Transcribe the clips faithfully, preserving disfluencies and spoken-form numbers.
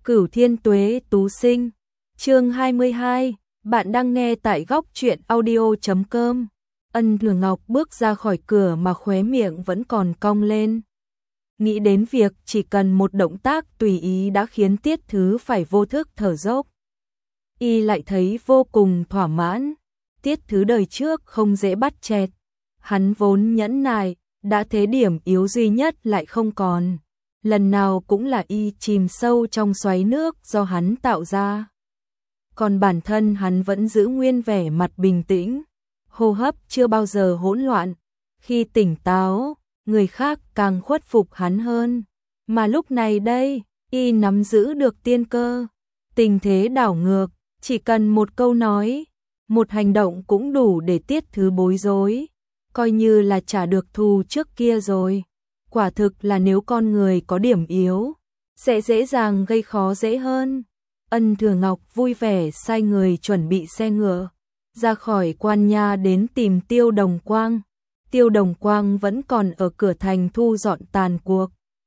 Cửu Thiên Tuế Tú Sinh, chương hai mươi hai, bạn đang nghe tại góc truyện audio chấm com. Ân Thừa Ngọc bước ra khỏi cửa mà khóe miệng vẫn còn cong lên. Nghĩ đến việc chỉ cần một động tác tùy ý đã khiến Tiết Thứ phải vô thức thở dốc. Y lại thấy vô cùng thỏa mãn. Tiết Thứ đời trước không dễ bắt chẹt. Hắn vốn nhẫn nại, đã thế điểm yếu duy nhất lại không còn. Lần nào cũng là y chìm sâu trong xoáy nước do hắn tạo ra. Còn bản thân hắn vẫn giữ nguyên vẻ mặt bình tĩnh, hô hấp chưa bao giờ hỗn loạn. Khi tỉnh táo, người khác càng khuất phục hắn hơn. Mà lúc này đây, y nắm giữ được tiên cơ. Tình thế đảo ngược, chỉ cần một câu nói, một hành động cũng đủ để Tiết Thứ bối rối. Coi như là trả được thù trước kia rồi. Quả thực là nếu con người có điểm yếu, sẽ dễ dàng gây khó dễ hơn. Ân Thừa Ngọc vui vẻ sai người chuẩn bị xe ngựa, ra khỏi quan nha đến tìm Tiêu Đồng Quang. Tiêu Đồng Quang vẫn còn ở cửa thành thu dọn tàn cuộc.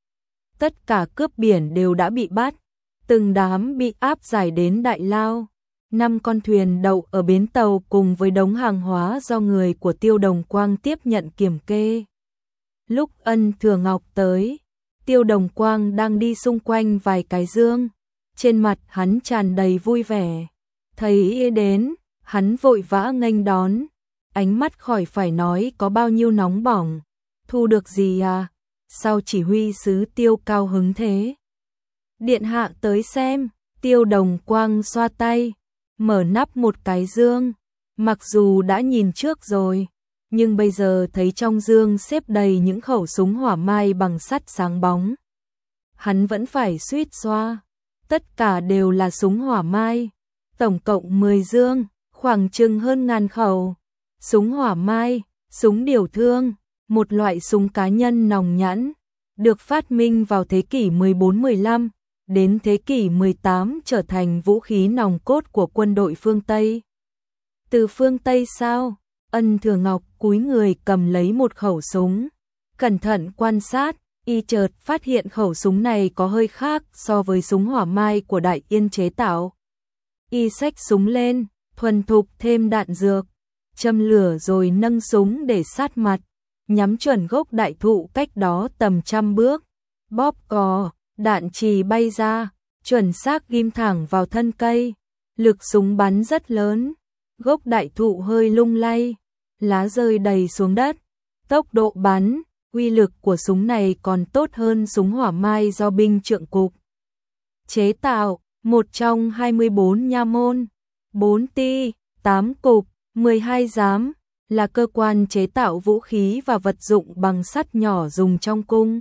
Tất cả cướp biển đều đã bị bắt, từng đám bị áp giải đến Đại Lao. Năm con thuyền đậu ở bến tàu cùng với đống hàng hóa do người của Tiêu Đồng Quang tiếp nhận kiểm kê. Lúc Ân Thừa Ngọc tới, Tiêu Đồng Quang đang đi xung quanh vài cái dương. Trên mặt hắn tràn đầy vui vẻ. Thấy y đến, hắn vội vã nghênh đón. Ánh mắt khỏi phải nói có bao nhiêu nóng bỏng. Thu được gì à? Sao chỉ huy sứ Tiêu cao hứng thế? Điện hạ tới xem. Tiêu Đồng Quang xoa tay, mở nắp một cái dương. Mặc dù đã nhìn trước rồi, nhưng bây giờ thấy trong dương xếp đầy những khẩu súng hỏa mai bằng sắt sáng bóng. Hắn vẫn phải suýt xoa. Tất cả đều là súng hỏa mai. Tổng cộng mười dương, khoảng chừng hơn ngàn khẩu. Súng hỏa mai, súng điều thương, một loại súng cá nhân nòng nhẵn, được phát minh vào thế kỷ mười bốn mười lăm, đến thế kỷ mười tám trở thành vũ khí nòng cốt của quân đội phương Tây. Từ phương Tây sao? Ân Thừa Ngọc cúi người cầm lấy một khẩu súng, cẩn thận quan sát, y chợt phát hiện khẩu súng này có hơi khác so với súng hỏa mai của Đại Yên chế tạo. Y xách súng lên, thuần thục thêm đạn dược, châm lửa rồi nâng súng để sát mặt, nhắm chuẩn gốc đại thụ cách đó tầm trăm bước, bóp cò, đạn chì bay ra, chuẩn xác ghim thẳng vào thân cây. Lực súng bắn rất lớn, gốc đại thụ hơi lung lay, lá rơi đầy xuống đất. Tốc độ bắn, uy lực của súng này còn tốt hơn súng hỏa mai do binh Trượng Cục chế tạo, một trong hai mươi bốn nha môn, bốn ty, tám cục, mười hai giám, là cơ quan chế tạo vũ khí và vật dụng bằng sắt nhỏ dùng trong cung.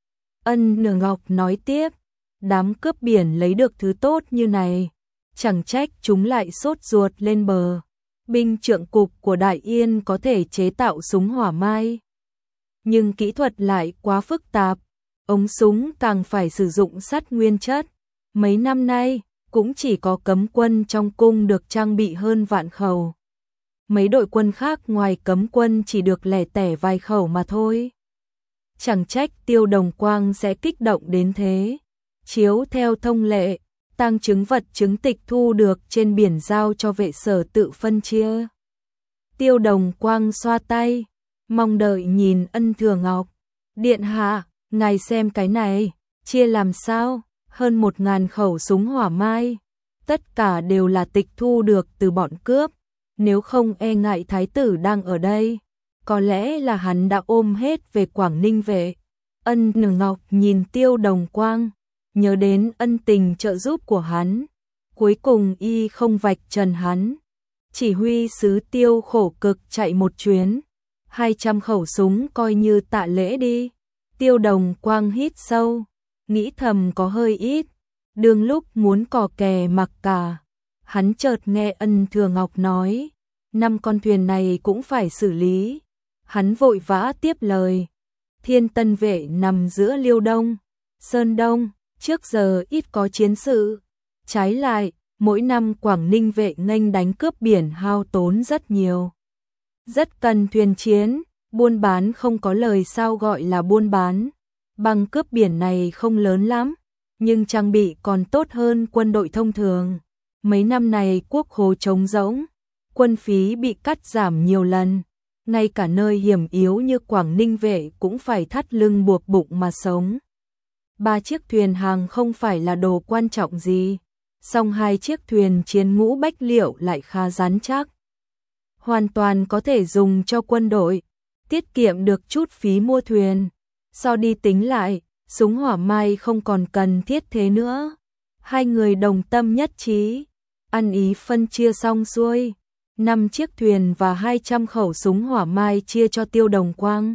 Ân Thừa Ngọc nói tiếp, đám cướp biển lấy được thứ tốt như này, chẳng trách chúng lại sốt ruột lên bờ. Binh Trượng Cục của Đại Yên có thể chế tạo súng hỏa mai, nhưng kỹ thuật lại quá phức tạp, ống súng càng phải sử dụng sắt nguyên chất. Mấy năm nay, cũng chỉ có cấm quân trong cung được trang bị hơn vạn khẩu. Mấy đội quân khác ngoài cấm quân chỉ được lẻ tẻ vài khẩu mà thôi. Chẳng trách Tiêu Đồng Quang sẽ kích động đến thế. Chiếu theo thông lệ, tang chứng vật chứng tịch thu được trên biển giao cho vệ sở tự phân chia. Tiêu Đồng Quang xoa tay, mong đợi nhìn Ân Thừa Ngọc. Điện hạ, ngài xem cái này, chia làm sao? Hơn một ngàn khẩu súng hỏa mai, tất cả đều là tịch thu được từ bọn cướp. Nếu không e ngại thái tử đang ở đây, có lẽ là hắn đã ôm hết về Quảng Ninh về. Ân Thừa Ngọc nhìn Tiêu Đồng Quang, nhớ đến ân tình trợ giúp của hắn. Cuối cùng y không vạch trần hắn. Chỉ huy sứ Tiêu khổ cực chạy một chuyến, hai trăm khẩu súng coi như tạ lễ đi. Tiêu Đồng Quang hít sâu, nghĩ thầm có hơi ít. Đương lúc muốn cò kè mặc cả, hắn chợt nghe Ân Thừa Ngọc nói, năm con thuyền này cũng phải xử lý. Hắn vội vã tiếp lời, Thiên Tân vệ nằm giữa Liêu Đông, Sơn Đông, trước giờ ít có chiến sự. Trái lại, mỗi năm Quảng Ninh vệ nghênh đánh cướp biển hao tốn rất nhiều. Rất cần thuyền chiến, buôn bán không có lời sao gọi là buôn bán. Băng cướp biển này không lớn lắm, nhưng trang bị còn tốt hơn quân đội thông thường. Mấy năm này quốc khố trống rỗng, quân phí bị cắt giảm nhiều lần, ngay cả nơi hiểm yếu như Quảng Ninh Vệ cũng phải thắt lưng buộc bụng mà sống. Ba chiếc thuyền hàng không phải là đồ quan trọng gì, song hai chiếc thuyền chiến ngũ bách liệu lại khá rắn chắc. Hoàn toàn có thể dùng cho quân đội, tiết kiệm được chút phí mua thuyền. So đi tính lại, súng hỏa mai không còn cần thiết thế nữa. Hai người đồng tâm nhất trí, ăn ý phân chia xong xuôi. Năm chiếc thuyền và hai trăm khẩu súng hỏa mai chia cho Tiêu Đồng Quang.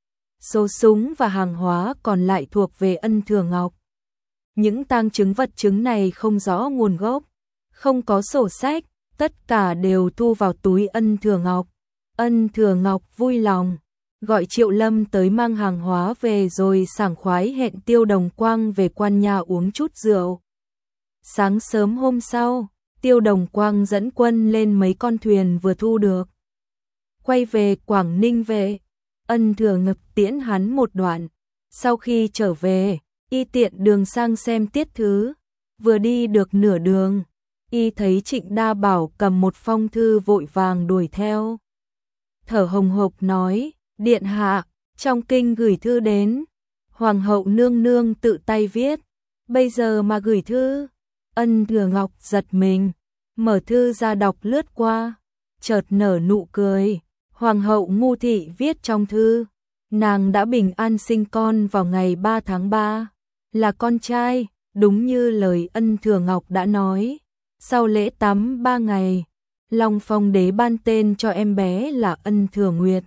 Số súng và hàng hóa còn lại thuộc về Ân Thừa Ngọc. Những tang chứng vật chứng này không rõ nguồn gốc, không có sổ sách, tất cả đều thu vào túi Ân Thừa Ngọc. Ân Thừa Ngọc vui lòng, gọi Triệu Lâm tới mang hàng hóa về rồi sảng khoái hẹn Tiêu Đồng Quang về quan nhà uống chút rượu. Sáng sớm hôm sau, Tiêu Đồng Quang dẫn quân lên mấy con thuyền vừa thu được. Quay về Quảng Ninh Vệ, Ân Thừa Ngọc tiễn hắn một đoạn. Sau khi trở về, y tiện đường sang xem Tiết Thứ. Vừa đi được nửa đường, y thấy Trịnh Đa Bảo cầm một phong thư vội vàng đuổi theo. Thở hồng hộc nói, điện hạ, trong kinh gửi thư đến, hoàng hậu nương nương tự tay viết, bây giờ mà gửi thư. Ân Thừa Ngọc giật mình, mở thư ra đọc lướt qua, chợt nở nụ cười. Hoàng hậu Ngu Thị viết trong thư, nàng đã bình an sinh con vào ngày ba tháng ba, là con trai, đúng như lời Ân Thừa Ngọc đã nói. Sau lễ tắm ba ngày, Long Phong đế ban tên cho em bé là Ân Thừa Nguyệt.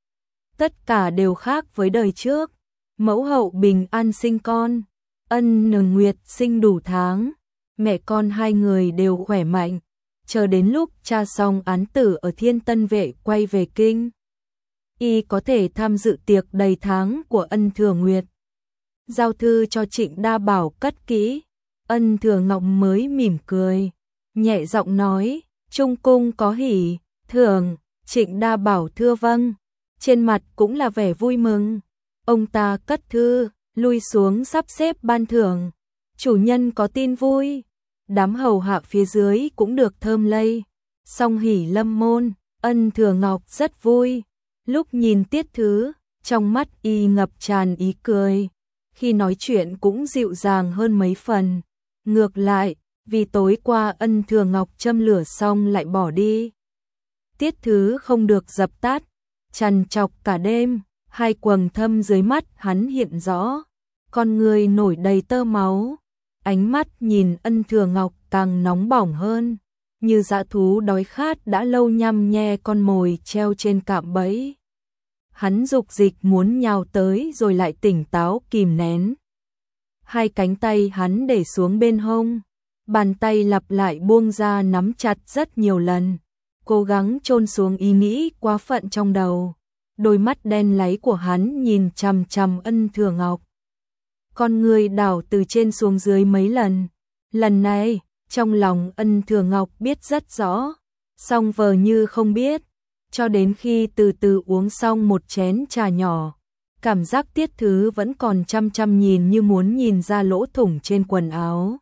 Tất cả đều khác với đời trước, mẫu hậu bình an sinh con, Ân Thừa Nguyệt sinh đủ tháng, mẹ con hai người đều khỏe mạnh. Chờ đến lúc tra xong án tử ở Thiên Tân Vệ quay về kinh, y có thể tham dự tiệc đầy tháng của Ân Thừa Nguyệt. Giao thư cho Trịnh Đa Bảo cất kỹ, Ân Thừa Ngọc mới mỉm cười, nhẹ giọng nói, Trung cung có hỉ, thường. Trịnh Đa Bảo thưa vâng, trên mặt cũng là vẻ vui mừng. Ông ta cất thư, lui xuống sắp xếp ban thưởng. Chủ nhân có tin vui. Đám hầu hạ phía dưới cũng được thơm lây. Song hỉ lâm môn, Ân Thừa Ngọc rất vui. Lúc nhìn Tiết Thứ, trong mắt y ngập tràn ý cười. Khi nói chuyện cũng dịu dàng hơn mấy phần. Ngược lại, vì tối qua Ân Thừa Ngọc châm lửa xong lại bỏ đi. Tiết Thứ không được dập tắt, trằn trọc cả đêm, hai quầng thâm dưới mắt hắn hiện rõ. Con người nổi đầy tơ máu. Ánh mắt nhìn Ân Thừa Ngọc càng nóng bỏng hơn, như dã thú đói khát đã lâu nhăm nhe con mồi treo trên cạm bẫy. Hắn dục dịch muốn nhào tới rồi lại tỉnh táo kìm nén. Hai cánh tay hắn để xuống bên hông, bàn tay lặp lại buông ra nắm chặt rất nhiều lần, cố gắng chôn xuống ý nghĩ quá phận trong đầu. Đôi mắt đen láy của hắn nhìn chằm chằm Ân Thừa Ngọc. Con người đảo từ trên xuống dưới mấy lần. Lần này, trong lòng Ân Thừa Ngọc biết rất rõ, song vờ như không biết, cho đến khi từ từ uống xong một chén trà nhỏ, cảm giác Tiết Thứ vẫn còn chăm chăm nhìn như muốn nhìn ra lỗ thủng trên quần áo.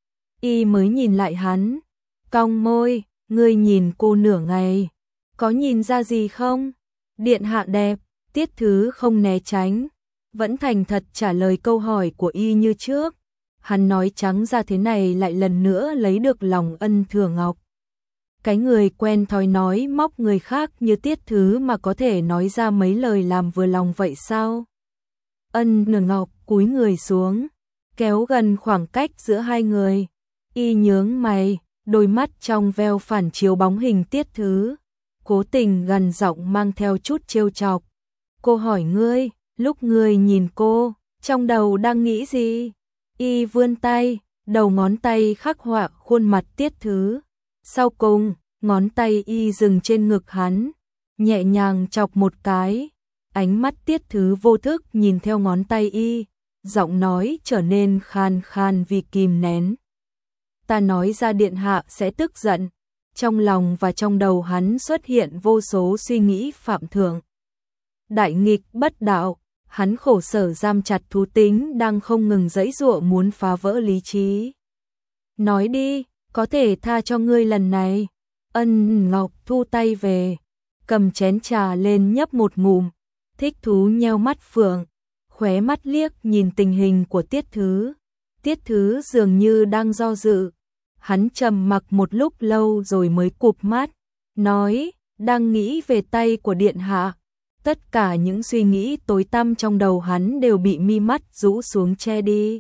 Y mới nhìn lại hắn, cong môi, ngươi nhìn cô nửa ngày, có nhìn ra gì không? Điện hạ đẹp. Tiết Thứ không né tránh, vẫn thành thật trả lời câu hỏi của y như trước. Hắn nói trắng ra thế này lại lần nữa lấy được lòng Ân Thừa Ngọc. Cái người quen thói nói móc người khác như Tiết Thứ mà có thể nói ra mấy lời làm vừa lòng vậy sao? Ân Thừa Ngọc cúi người xuống, kéo gần khoảng cách giữa hai người. Y nhướng mày, đôi mắt trong veo phản chiếu bóng hình Tiết Thứ, cố tình gần giọng mang theo chút trêu chọc. Cô hỏi ngươi, lúc ngươi nhìn cô, trong đầu đang nghĩ gì? Y vươn tay, đầu ngón tay khắc họa khuôn mặt Tiết Thứ. Sau cùng, ngón tay y dừng trên ngực hắn, nhẹ nhàng chọc một cái. Ánh mắt Tiết Thứ vô thức nhìn theo ngón tay y, giọng nói trở nên khan khan vì kìm nén. Ta nói ra điện hạ sẽ tức giận. Trong lòng và trong đầu hắn xuất hiện vô số suy nghĩ phạm thượng. Đại nghịch bất đạo, Hắn khổ sở giam chặt thú tính đang không ngừng giãy giụa muốn phá vỡ lý trí. Nói đi, có thể tha cho ngươi lần này. Ân Ngọc thu tay về, cầm chén trà lên nhấp một ngụm, thích thú nheo mắt phượng, khóe mắt liếc nhìn tình hình của Tiết Thứ. Tiết Thứ dường như đang do dự. Hắn trầm mặc một lúc lâu rồi mới cụp mắt, nói, đang nghĩ về tay của điện hạ. Tất cả những suy nghĩ tối tăm trong đầu hắn đều bị mi mắt rũ xuống che đi.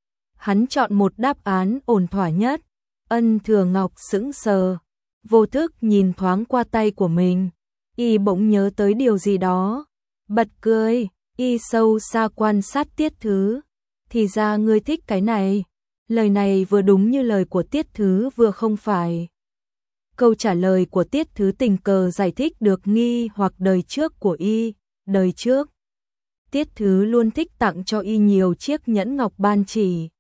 Hắn chọn một đáp án ổn thỏa nhất. Ân Thừa Ngọc sững sờ, vô thức nhìn thoáng qua tay của mình. Y bỗng nhớ tới điều gì đó, bật cười. Y sâu xa quan sát Tiết Thứ. Thì ra ngươi thích cái này. Lời này vừa đúng như lời của Tiết Thứ vừa không phải. Câu trả lời của Tiết Thứ tình cờ giải thích được nghi hoặc đời trước của Y. Đời trước, Tiết Thứ luôn thích tặng cho Y nhiều chiếc nhẫn ngọc ban chỉ.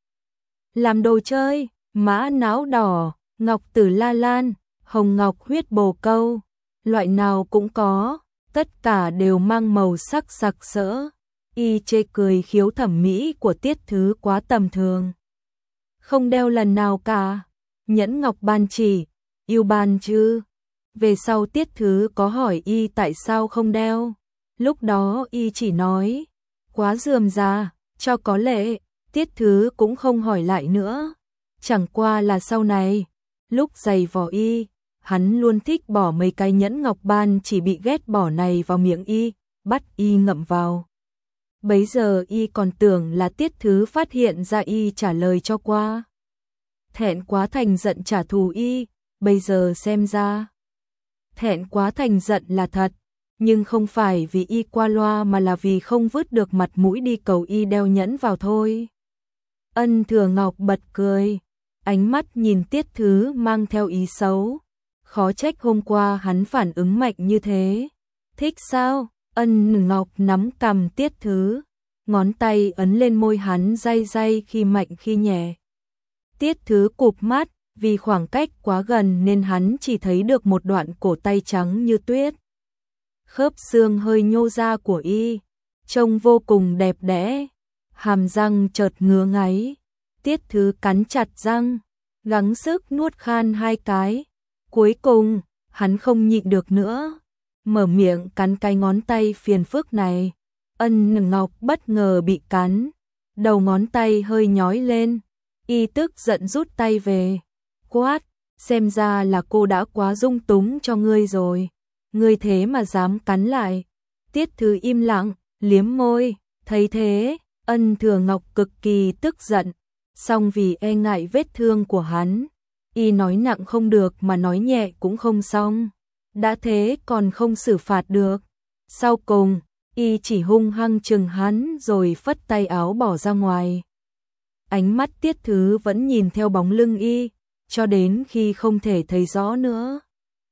Làm đồ chơi, mã não đỏ, ngọc tử la lan, hồng ngọc huyết bồ câu. Loại nào cũng có, tất cả đều mang màu sắc sặc sỡ. Y chê cười khiếu thẩm mỹ của Tiết Thứ quá tầm thường. Không đeo lần nào cả. Nhẫn ngọc ban chỉ, yêu ban chứ. Về sau Tiết Thứ có hỏi Y tại sao không đeo. Lúc đó Y chỉ nói, quá rườm rà, cho có lệ. Tiết Thứ cũng không hỏi lại nữa. Chẳng qua là sau này, lúc giày vò Y, hắn luôn thích bỏ mấy cái nhẫn ngọc ban chỉ bị ghét bỏ này vào miệng Y, bắt Y ngậm vào. Bấy giờ Y còn tưởng là Tiết Thứ phát hiện ra Y trả lời cho qua. Thẹn quá thành giận trả thù Y, bây giờ xem ra. Thẹn quá thành giận là thật, nhưng không phải vì Y qua loa mà là vì không vứt được mặt mũi đi cầu Y đeo nhẫn vào thôi. Ân Thừa Ngọc bật cười, ánh mắt nhìn Tiết Thứ mang theo ý xấu. Khó trách hôm qua hắn phản ứng mạnh như thế. Thích sao? Ân Ngọc nắm cằm Tiết Thứ, ngón tay ấn lên môi hắn day day khi mạnh khi nhẹ. Tiết Thứ cụp mắt, vì khoảng cách quá gần nên hắn chỉ thấy được một đoạn cổ tay trắng như tuyết. Khớp xương hơi nhô ra của Y, trông vô cùng đẹp đẽ. Hàm răng chợt ngứa ngáy. Tiết Thứ cắn chặt răng, gắng sức nuốt khan hai cái. Cuối cùng, hắn không nhịn được nữa, mở miệng cắn cái ngón tay phiền phức này. Ân Ngọc bất ngờ bị cắn, đầu ngón tay hơi nhói lên. Y tức giận rút tay về, quát, xem ra là cô đã quá dung túng cho ngươi rồi. Ngươi thế mà dám cắn lại. Tiết Thứ im lặng, liếm môi, thấy thế, Ân Thừa Ngọc cực kỳ tức giận, song vì e ngại vết thương của hắn, Y nói nặng không được mà nói nhẹ cũng không xong. Đã thế còn không xử phạt được. Sau cùng, Y chỉ hung hăng chừng hắn rồi phất tay áo bỏ ra ngoài. Ánh mắt Tiết Thứ vẫn nhìn theo bóng lưng Y, cho đến khi không thể thấy rõ nữa.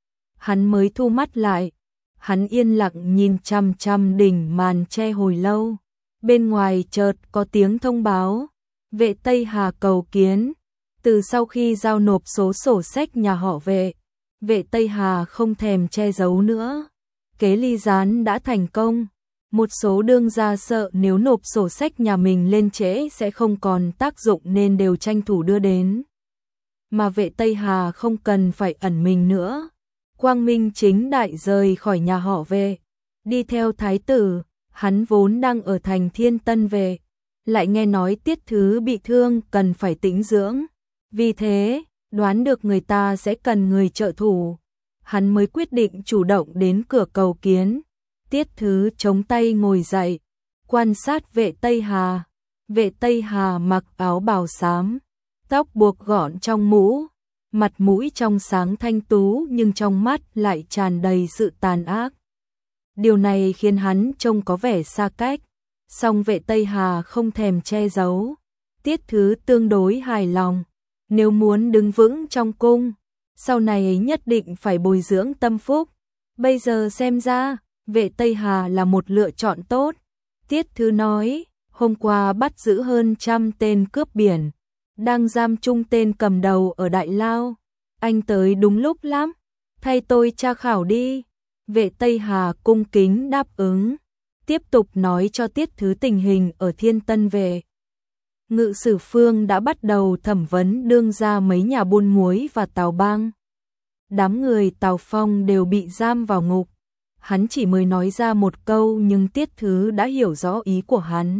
Hắn mới thu mắt lại. Hắn yên lặng nhìn chằm chằm đỉnh màn che hồi lâu. Bên ngoài chợt có tiếng thông báo, Vệ Tây Hà cầu kiến. Từ sau khi giao nộp số sổ sách nhà họ Vệ, Vệ Tây Hà không thèm che giấu nữa. Kế ly gián đã thành công. Một số đương gia sợ nếu nộp sổ sách nhà mình lên trễ sẽ không còn tác dụng nên đều tranh thủ đưa đến. Mà Vệ Tây Hà không cần phải ẩn mình nữa. Quang minh chính đại rời khỏi nhà họ Vệ, đi theo thái tử. Hắn vốn đang ở thành Thiên Tân Vệ, lại nghe nói Tiết Thứ bị thương cần phải tĩnh dưỡng. Vì thế, đoán được người ta sẽ cần người trợ thủ. Hắn mới quyết định chủ động đến cửa cầu kiến. Tiết Thứ chống tay ngồi dậy, quan sát Vệ Tây Hà. Vệ Tây Hà mặc áo bào xám, tóc buộc gọn trong mũ, mặt mũi trong sáng thanh tú nhưng trong mắt lại tràn đầy sự tàn ác. Điều này khiến hắn trông có vẻ xa cách, song Vệ Tây Hà không thèm che giấu. Tiết Thứ tương đối hài lòng, nếu muốn đứng vững trong cung, sau này ấy nhất định phải bồi dưỡng tâm phúc. Bây giờ xem ra, Vệ Tây Hà là một lựa chọn tốt. Tiết Thứ nói, hôm qua bắt giữ hơn trăm tên cướp biển, đang giam chung tên cầm đầu ở Đại Lao. Anh tới đúng lúc lắm, thay tôi tra khảo đi. Vệ Tây Hà cung kính đáp ứng. tiếp tục nói cho Tiết Thứ tình hình ở Thiên Tân về. Ngự sử Phương đã bắt đầu thẩm vấn đương gia mấy nhà buôn muối và Tào Bang. Đám người Tào Phong đều bị giam vào ngục. Hắn chỉ mới nói ra một câu nhưng Tiết Thứ đã hiểu rõ ý của hắn.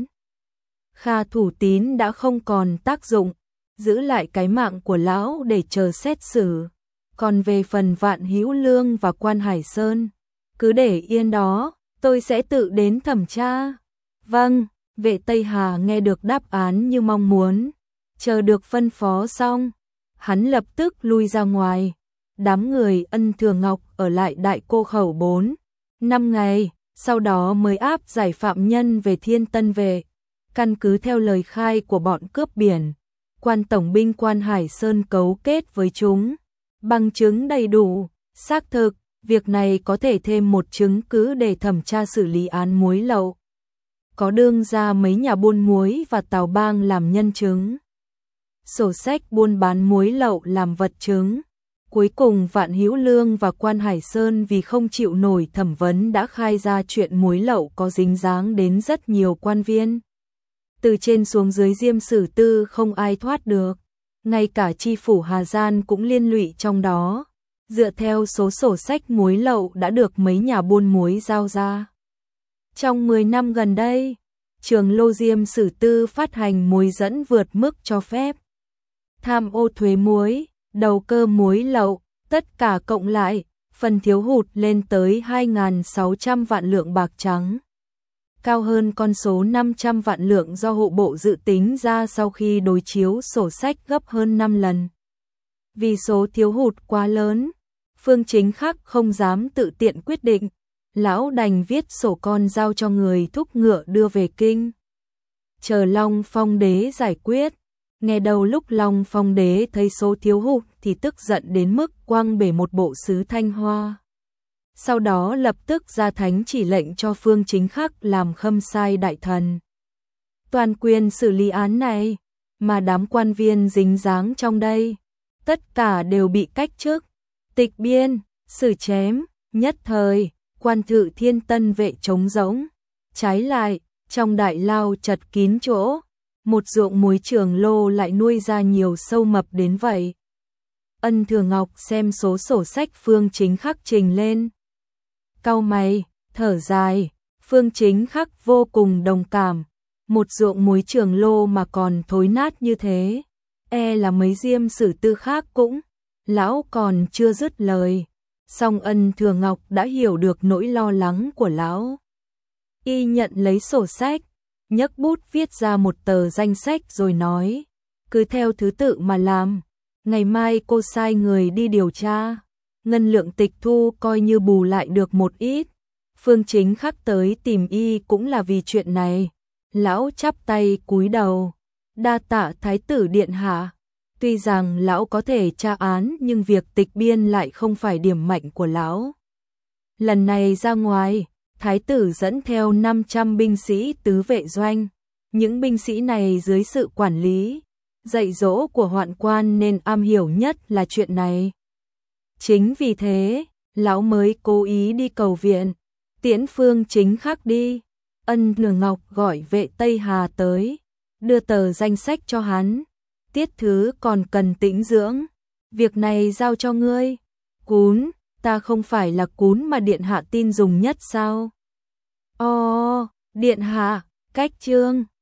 Kha Thủ Tín đã không còn tác dụng, giữ lại cái mạng của lão để chờ xét xử. Còn về phần Vạn Hữu Lương và Quan Hải Sơn, cứ để yên đó, tôi sẽ tự đến thẩm tra. Vâng, Vệ Tây Hà nghe được đáp án như mong muốn, chờ được phân phó xong, hắn lập tức lui ra ngoài. Đám người Ân Thừa Ngọc ở lại Đại Cô Khẩu bốn, năm ngày, sau đó mới áp giải phạm nhân về Thiên Tân về. Căn cứ theo lời khai của bọn cướp biển, quan tổng binh Quan Hải Sơn cấu kết với chúng, bằng chứng đầy đủ, xác thực, việc này có thể thêm một chứng cứ để thẩm tra xử lý án muối lậu. Có đương ra mấy nhà buôn muối và Tào Bang làm nhân chứng, sổ sách buôn bán muối lậu làm vật chứng. Cuối cùng Vạn Hữu Lương và Quan Hải Sơn vì không chịu nổi thẩm vấn đã khai ra chuyện muối lậu có dính dáng đến rất nhiều quan viên. Từ trên xuống dưới Diêm Sử Tư không ai thoát được, ngay cả chi phủ Hà Giang cũng liên lụy trong đó. Dựa theo số sổ sách muối lậu đã được mấy nhà buôn muối giao ra. Trong mười năm gần đây, Trường Lô Diêm Sử Tư phát hành muối dẫn vượt mức cho phép. Tham ô thuế muối, đầu cơ muối lậu, tất cả cộng lại, phần thiếu hụt lên tới hai nghìn sáu trăm vạn lượng bạc trắng. Cao hơn con số năm trăm vạn lượng do hộ bộ dự tính ra sau khi đối chiếu sổ sách gấp hơn năm lần. Vì số thiếu hụt quá lớn, Phương Chính Khắc không dám tự tiện quyết định, lão đành viết sổ con giao cho người thúc ngựa đưa về kinh. Chờ Long Phong Đế giải quyết. Nghe đầu lúc Long Phong Đế thấy số thiếu hụt thì tức giận đến mức quăng bể một bộ sứ Thanh Hoa. Sau đó lập tức ra thánh chỉ lệnh cho Phương Chính Khắc làm khâm sai đại thần. Toàn quyền xử lý án này, mà đám quan viên dính dáng trong đây, tất cả đều bị cách chức, tịch biên, xử chém, nhất thời, quan thự Thiên Tân vệ trống rỗng. Trái lại, trong đại lao chật kín chỗ, một ruộng muối Trường Lô lại nuôi ra nhiều sâu mập đến vậy. Ân Thừa Ngọc xem số sổ sách Phương Chính Khắc trình lên. Cau mày, thở dài, Phương Chính Khắc vô cùng đồng cảm. Một ruộng muối Trường Lô mà còn thối nát như thế, e là mấy Diêm Sử Tư khác cũng. Lão còn chưa dứt lời, song Ân Thừa Ngọc đã hiểu được nỗi lo lắng của lão. Y nhận lấy sổ sách, nhấc bút viết ra một tờ danh sách rồi nói, cứ theo thứ tự mà làm, ngày mai cô sai người đi điều tra, ngân lượng tịch thu coi như bù lại được một ít. Phương Chính Khắc tới tìm Y cũng là vì chuyện này. Lão chắp tay cúi đầu, đa tạ Thái tử điện hạ. Tuy rằng lão có thể tra án nhưng việc tịch biên lại không phải điểm mạnh của lão. Lần này ra ngoài, Thái tử dẫn theo năm trăm binh sĩ tứ vệ doanh. Những binh sĩ này dưới sự quản lý, dạy dỗ của hoạn quan nên am hiểu nhất là chuyện này. Chính vì thế, lão mới cố ý đi cầu viện, tiễn Phương Chính Khắc đi. Ân Thừa Ngọc gọi Vệ Tây Hà tới, đưa tờ danh sách cho hắn. Tiết Thứ còn cần tĩnh dưỡng, việc này giao cho ngươi. Cún, ta không phải là cún mà điện hạ tin dùng nhất sao? Ồ, điện hạ, cách chương.